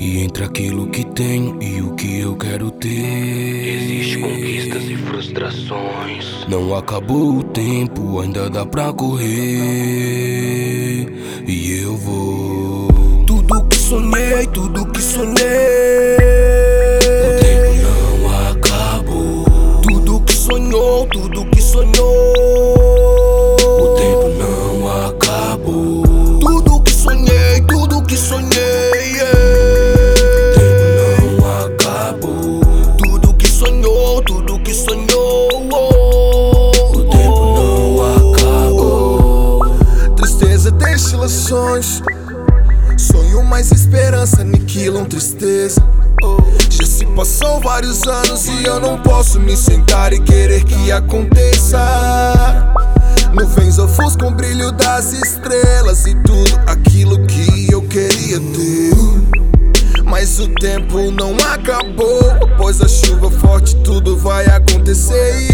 E entre aquilo que tenho e o que eu quero ter, existe conquistas e frustrações. não acabou o tempo, ainda dá pra correr. E eu vou. Tudo que sonhei, tudo que sonhei, O tempo não acabou. tudo que sonhou, tudo que sonhou, O tempo não acabou. tudo que sonhei, tudo que sonhei, O tempo não acabou. tudo que sonhou, tudo que sonhou. O tempo não acabou. Tristeza deixa ilusões, sonho mais esperança aniquilam tristeza. Já se passou vários anos e eu não posso me sentar e querer que aconteça. Nuvens ofuscam o brilho das estrelas e tudo aquilo que eu queria ter. Mas o tempo não acabou, pois a chuva forte tudo vai acontecer.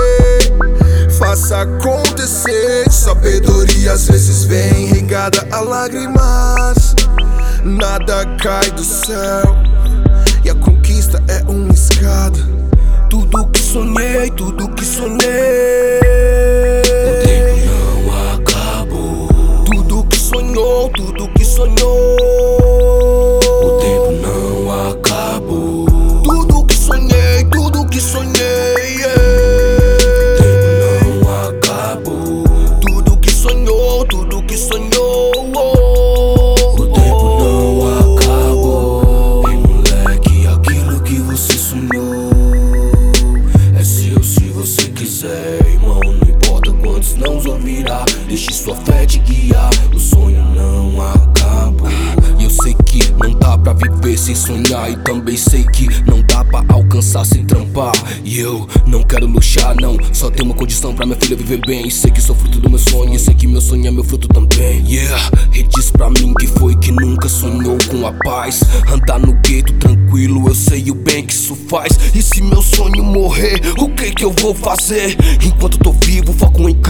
Faça acontecer. Sabedoria às vezes vem regada a lágrimas. Nada cai do céu e a conquista é uma escada. Tudo que sonhei, tudo que sonhei, O tempo não acabou. tudo que sonhou, tudo que sonhou, O tempo não acabou. tudo que sonhei, tudo que sonhei, O tempo não acabou. tudo que sonhou, tudo que sonhou. O tempo não acabou. Ei, moleque, aquilo que você sonhou é seu se você quiser, irmão. Não importa quantos não ouvirá, deixe sua fé te guiar. O sonho não acabou. E eu sei que não dá pra viver sem sonhar, e também sei que não dá pra alcançar sem trampar. E eu não quero luxar, não, só tenho uma condição pra minha filha viver bem. E sei que sou fruto do meu sonho, e sei que meu sonho é meu fruto também. Yeah, e diz pra mim que foi que nunca sonhou com a paz. Andar no gueto tranquilo, eu sei o bem que isso faz. E se meu sonho morrer, o que que eu vou fazer? Enquanto tô vivo, foco em